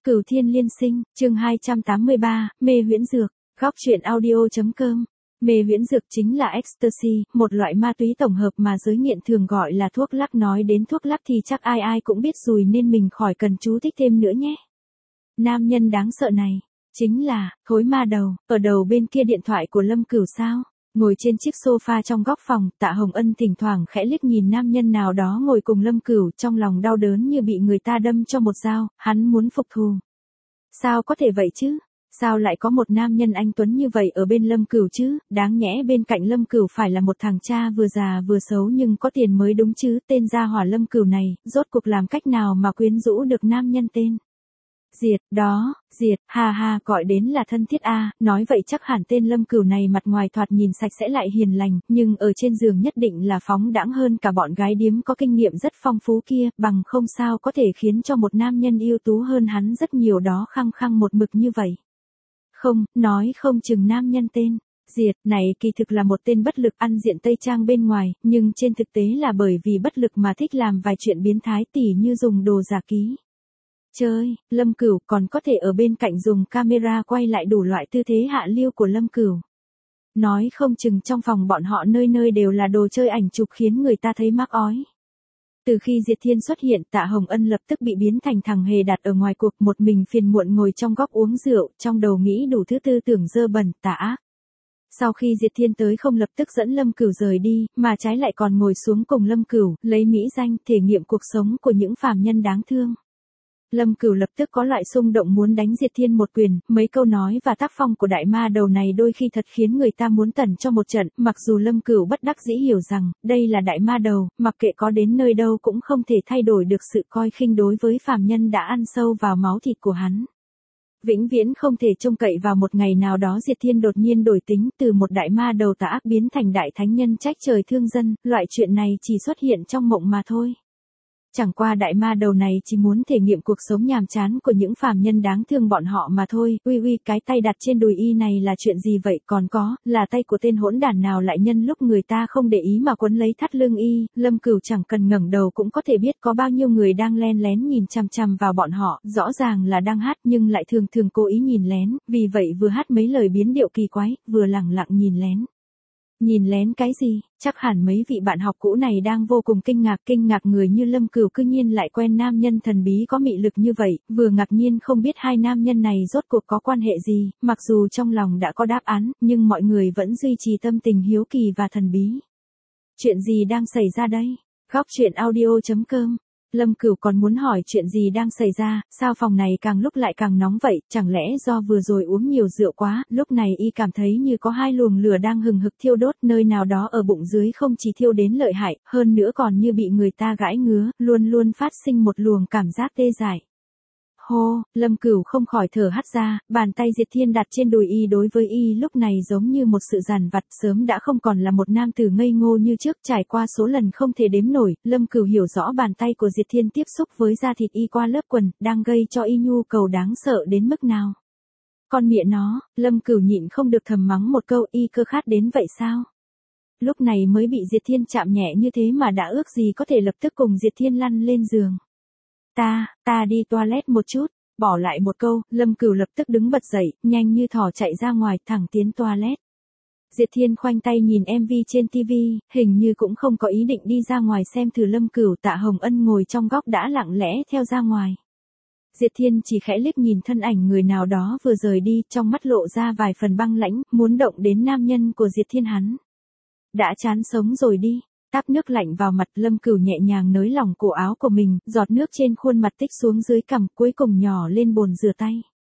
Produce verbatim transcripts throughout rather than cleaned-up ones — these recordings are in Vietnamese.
Cửu Thiên Liên Sinh, chương hai trăm tám mươi ba, mê huyễn dược, góc truyện audio.com. Mê huyễn dược chính là ecstasy, một loại ma túy tổng hợp mà giới nghiện thường gọi là thuốc lắc. Nói đến thuốc lắc thì chắc ai ai cũng biết rồi nên mình khỏi cần chú thích thêm nữa nhé. Nam nhân đáng sợ này, chính là, thối ma đầu, ở đầu bên kia điện thoại của Lâm Cửu sao? Ngồi trên chiếc sofa trong góc phòng, Tạ Hồng Ân thỉnh thoảng khẽ liếc nhìn nam nhân nào đó ngồi cùng Lâm Cửu, trong lòng đau đớn như bị người ta đâm cho một dao, hắn muốn phục thù. Sao có thể vậy chứ? Sao lại có một nam nhân anh tuấn như vậy ở bên Lâm Cửu chứ? Đáng nhẽ bên cạnh Lâm Cửu phải là một thằng cha vừa già vừa xấu nhưng có tiền mới đúng chứ. Tên gia hỏa Lâm Cửu này, rốt cuộc làm cách nào mà quyến rũ được nam nhân tên Diệt, đó, Diệt, ha ha, gọi đến là thân thiết a, nói vậy chắc hẳn tên Lâm Cửu này mặt ngoài thoạt nhìn sạch sẽ lại hiền lành, nhưng ở trên giường nhất định là phóng đãng hơn cả bọn gái điếm có kinh nghiệm rất phong phú kia, bằng không sao có thể khiến cho một nam nhân ưu tú hơn hắn rất nhiều đó khăng khăng một mực như vậy. Không, nói không chừng nam nhân tên Diệt này kỳ thực là một tên bất lực ăn diện Tây Trang bên ngoài, nhưng trên thực tế là bởi vì bất lực mà thích làm vài chuyện biến thái tỉ như dùng đồ giả ký. Chơi, Lâm Cửu còn có thể ở bên cạnh dùng camera quay lại đủ loại tư thế hạ lưu của Lâm Cửu. Nói không chừng trong phòng bọn họ nơi nơi đều là đồ chơi ảnh chụp khiến người ta thấy mắc ói. Từ khi Diệt Thiên xuất hiện, Tạ Hồng Ân lập tức bị biến thành thằng hề đặt ở ngoài cuộc, một mình phiền muộn ngồi trong góc uống rượu, trong đầu nghĩ đủ thứ tư tưởng dơ bẩn, tà ác. Sau khi Diệt Thiên tới không lập tức dẫn Lâm Cửu rời đi, mà trái lại còn ngồi xuống cùng Lâm Cửu, lấy mỹ danh thể nghiệm cuộc sống của những phàm nhân đáng thương. Lâm Cửu lập tức có loại xung động muốn đánh Diệt Thiên một quyền, mấy câu nói và tác phong của đại ma đầu này đôi khi thật khiến người ta muốn tẩn cho một trận, mặc dù Lâm Cửu bất đắc dĩ hiểu rằng, đây là đại ma đầu, mặc kệ có đến nơi đâu cũng không thể thay đổi được sự coi khinh đối với phàm nhân đã ăn sâu vào máu thịt của hắn. Vĩnh viễn không thể trông cậy vào một ngày nào đó Diệt Thiên đột nhiên đổi tính, từ một đại ma đầu tà ác biến thành đại thánh nhân trách trời thương dân, loại chuyện này chỉ xuất hiện trong mộng mà thôi. Chẳng qua đại ma đầu này chỉ muốn thể nghiệm cuộc sống nhàm chán của những phàm nhân đáng thương bọn họ mà thôi. Uy uy, cái tay đặt trên đùi y này là chuyện gì vậy? Còn có, là tay của tên hỗn đản nào lại nhân lúc người ta không để ý mà quấn lấy thắt lưng y? Lâm Cửu chẳng cần ngẩng đầu cũng có thể biết có bao nhiêu người đang len lén nhìn chằm chằm vào bọn họ, rõ ràng là đang hát nhưng lại thường thường cố ý nhìn lén, vì vậy vừa hát mấy lời biến điệu kỳ quái, vừa lẳng lặng nhìn lén. Nhìn lén cái gì? Chắc hẳn mấy vị bạn học cũ này đang vô cùng kinh ngạc, kinh ngạc người như Lâm Cửu cư nhiên lại quen nam nhân thần bí có mị lực như vậy, vừa ngạc nhiên không biết hai nam nhân này rốt cuộc có quan hệ gì, mặc dù trong lòng đã có đáp án, nhưng mọi người vẫn duy trì tâm tình hiếu kỳ và thần bí. Chuyện gì đang xảy ra đây? Góc truyện audio.com. Lâm Cửu còn muốn hỏi chuyện gì đang xảy ra, sao phòng này càng lúc lại càng nóng vậy, chẳng lẽ do vừa rồi uống nhiều rượu quá, lúc này y cảm thấy như có hai luồng lửa đang hừng hực thiêu đốt, nơi nào đó ở bụng dưới không chỉ thiêu đến lợi hại, hơn nữa còn như bị người ta gãi ngứa, luôn luôn phát sinh một luồng cảm giác tê dại. Hô, Lâm Cửu không khỏi thở hắt ra, bàn tay Diệt Thiên đặt trên đùi y đối với y lúc này giống như một sự dằn vặt, sớm đã không còn là một nam tử ngây ngô như trước, trải qua số lần không thể đếm nổi, Lâm Cửu hiểu rõ bàn tay của Diệt Thiên tiếp xúc với da thịt y qua lớp quần, đang gây cho y nhu cầu đáng sợ đến mức nào. Con mẹ nó, Lâm Cửu nhịn không được thầm mắng một câu, y cơ khát đến vậy sao? Lúc này mới bị Diệt Thiên chạm nhẹ như thế mà đã ước gì có thể lập tức cùng Diệt Thiên lăn lên giường. Ta, ta đi toilet một chút, bỏ lại một câu, Lâm Cửu lập tức đứng bật dậy, nhanh như thỏ chạy ra ngoài, thẳng tiến toilet. Diệt Thiên khoanh tay nhìn em vê trên ti vi, hình như cũng không có ý định đi ra ngoài xem thử Lâm Cửu. Tạ Hồng Ân ngồi trong góc đã lặng lẽ theo ra ngoài. Diệt Thiên chỉ khẽ liếc nhìn thân ảnh người nào đó vừa rời đi, trong mắt lộ ra vài phần băng lãnh, muốn động đến nam nhân của Diệt Thiên hắn. Đã chán sống rồi đi. Táp nước lạnh vào mặt, Lâm Cửu nhẹ nhàng nới lỏng cổ áo của mình, giọt nước trên khuôn mặt tích xuống dưới cằm, cuối cùng nhỏ lên bồn rửa tay.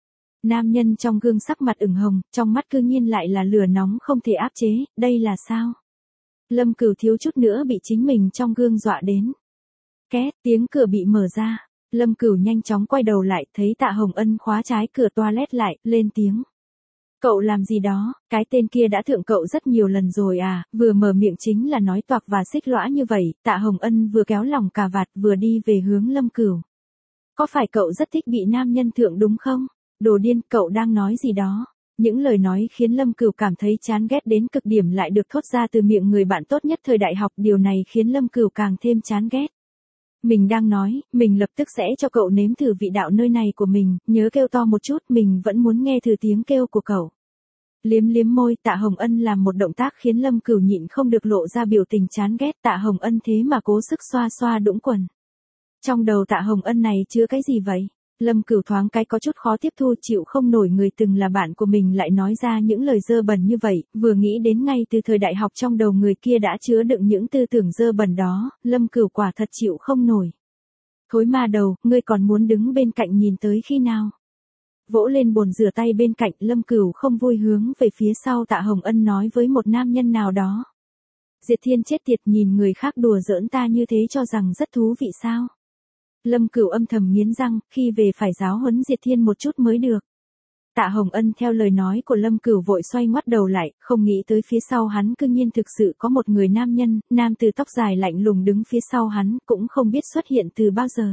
Nam nhân trong gương sắc mặt ửng hồng, trong mắt cư nhiên lại là lửa nóng không thể áp chế, đây là sao? Lâm Cửu thiếu chút nữa bị chính mình trong gương dọa đến. Két, tiếng cửa bị mở ra. Lâm Cửu nhanh chóng quay đầu lại, thấy Tạ Hồng Ân khóa trái cửa toilet lại, lên tiếng. Cậu làm gì đó, cái tên kia đã thượng cậu rất nhiều lần rồi à, vừa mở miệng chính là nói toạc và xích lõa như vậy. Tạ Hồng Ân vừa kéo lòng cà vạt vừa đi về hướng Lâm Cửu. Có phải cậu rất thích bị nam nhân thượng đúng không? Đồ điên, cậu đang nói gì đó? Những lời nói khiến Lâm Cửu cảm thấy chán ghét đến cực điểm lại được thốt ra từ miệng người bạn tốt nhất thời đại học, điều này khiến Lâm Cửu càng thêm chán ghét. Mình đang nói, mình lập tức sẽ cho cậu nếm thử vị đạo nơi này của mình, nhớ kêu to một chút, mình vẫn muốn nghe thử tiếng kêu của cậu. Liếm liếm môi, Tạ Hồng Ân làm một động tác khiến Lâm Cửu nhịn không được lộ ra biểu tình chán ghét. Tạ Hồng Ân thế mà cố sức xoa xoa đũng quần. Trong đầu Tạ Hồng Ân này chứa cái gì vậy? Lâm Cửu thoáng cái có chút khó tiếp thu, chịu không nổi người từng là bạn của mình lại nói ra những lời dơ bẩn như vậy, vừa nghĩ đến ngay từ thời đại học trong đầu người kia đã chứa đựng những tư tưởng dơ bẩn đó, Lâm Cửu quả thật chịu không nổi. Thối ma đầu, ngươi còn muốn đứng bên cạnh nhìn tới khi nào? Vỗ lên bồn rửa tay bên cạnh, Lâm Cửu không vui hướng về phía sau Tạ Hồng Ân nói với một nam nhân nào đó. Diệt Thiên chết tiệt, nhìn người khác đùa giỡn ta như thế cho rằng rất thú vị sao? Lâm Cửu âm thầm nghiến răng, khi về phải giáo huấn Diệt Thiên một chút mới được. Tạ Hồng Ân theo lời nói của Lâm Cửu vội xoay ngoắt đầu lại, không nghĩ tới phía sau hắn cư nhiên thực sự có một người nam nhân, nam từ tóc dài lạnh lùng đứng phía sau hắn, cũng không biết xuất hiện từ bao giờ.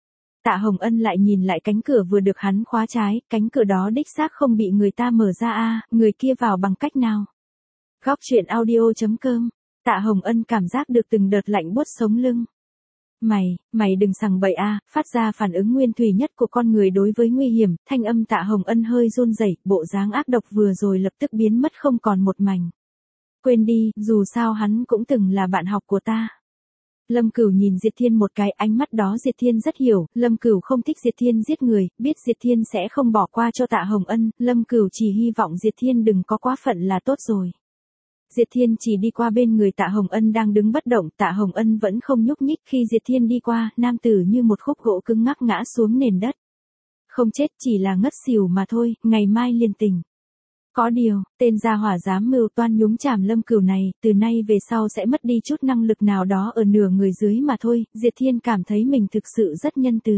Tạ Hồng Ân lại nhìn lại cánh cửa vừa được hắn khóa trái, cánh cửa đó đích xác không bị người ta mở ra a, người kia vào bằng cách nào? Góc truyện audio chấm com. Tạ Hồng Ân cảm giác được từng đợt lạnh buốt sống lưng. Mày, mày đừng sằng bậy a, phát ra phản ứng nguyên thủy nhất của con người đối với nguy hiểm, thanh âm Tạ Hồng Ân hơi run rẩy, bộ dáng ác độc vừa rồi lập tức biến mất không còn một mảnh. Quên đi, dù sao hắn cũng từng là bạn học của ta. Lâm Cửu nhìn Diệt Thiên một cái, ánh mắt đó Diệt Thiên rất hiểu, Lâm Cửu không thích Diệt Thiên giết người, biết Diệt Thiên sẽ không bỏ qua cho Tạ Hồng Ân, Lâm Cửu chỉ hy vọng Diệt Thiên đừng có quá phận là tốt rồi. Diệt Thiên chỉ đi qua bên người Tạ Hồng Ân đang đứng bất động, Tạ Hồng Ân vẫn không nhúc nhích, khi Diệt Thiên đi qua, nam tử như một khúc gỗ cứng ngắc ngã xuống nền đất. Không chết, chỉ là ngất xỉu mà thôi, ngày mai liền tỉnh. Có điều, tên gia hỏa dám mưu toan nhúng chàm Lâm Cửu này, từ nay về sau sẽ mất đi chút năng lực nào đó ở nửa người dưới mà thôi, Diệt Thiên cảm thấy mình thực sự rất nhân từ.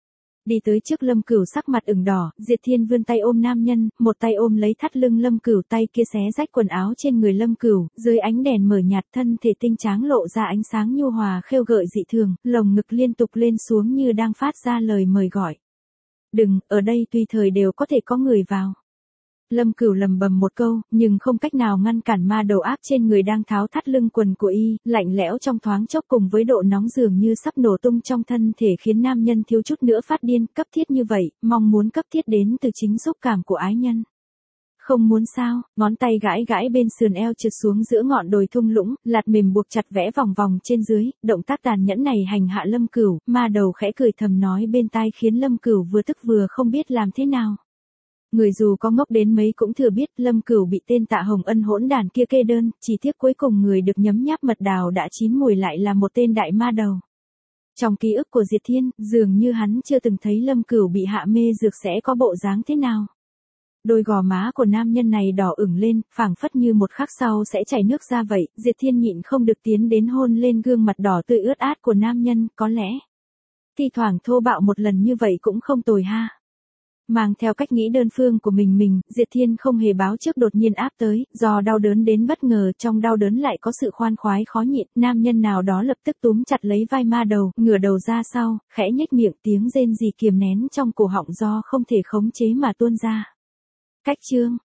Đi tới trước Lâm Cửu sắc mặt ửng đỏ, Diệt Thiên vươn tay ôm nam nhân, một tay ôm lấy thắt lưng Lâm Cửu, tay kia xé rách quần áo trên người Lâm Cửu, dưới ánh đèn mờ nhạt thân thể tinh tráng lộ ra ánh sáng nhu hòa khêu gợi dị thường, lồng ngực liên tục lên xuống như đang phát ra lời mời gọi. Đừng, ở đây tùy thời đều có thể có người vào. Lâm Cửu lầm bầm một câu, nhưng không cách nào ngăn cản ma đầu áp trên người đang tháo thắt lưng quần của y, lạnh lẽo trong thoáng chốc cùng với độ nóng dường như sắp nổ tung trong thân thể khiến nam nhân thiếu chút nữa phát điên, cấp thiết như vậy, mong muốn cấp thiết đến từ chính xúc cảm của ái nhân. Không muốn sao, ngón tay gãi gãi bên sườn eo trượt xuống giữa ngọn đồi thung lũng, lạt mềm buộc chặt vẽ vòng vòng trên dưới, động tác tàn nhẫn này hành hạ Lâm Cửu, ma đầu khẽ cười thầm nói bên tai khiến Lâm Cửu vừa tức vừa không biết làm thế nào. Người dù có ngốc đến mấy cũng thừa biết Lâm Cửu bị tên Tạ Hồng Ân hỗn đàn kia kê đơn, chỉ tiếc cuối cùng người được nhấm nháp mật đào đã chín mùi lại là một tên đại ma đầu. Trong ký ức của Diệt Thiên, dường như hắn chưa từng thấy Lâm Cửu bị hạ mê dược sẽ có bộ dáng thế nào. Đôi gò má của nam nhân này đỏ ửng lên, phảng phất như một khắc sau sẽ chảy nước ra vậy, Diệt Thiên nhịn không được tiến đến hôn lên gương mặt đỏ tươi ướt át của nam nhân, có lẽ thi thoảng thô bạo một lần như vậy cũng không tồi ha. Mang theo cách nghĩ đơn phương của mình mình, Diệt Thiên không hề báo trước đột nhiên áp tới, do đau đớn đến bất ngờ, trong đau đớn lại có sự khoan khoái khó nhịn, nam nhân nào đó lập tức túm chặt lấy vai ma đầu, ngửa đầu ra sau, khẽ nhếch miệng, tiếng rên rỉ kiềm nén trong cổ họng do không thể khống chế mà tuôn ra. Cách chương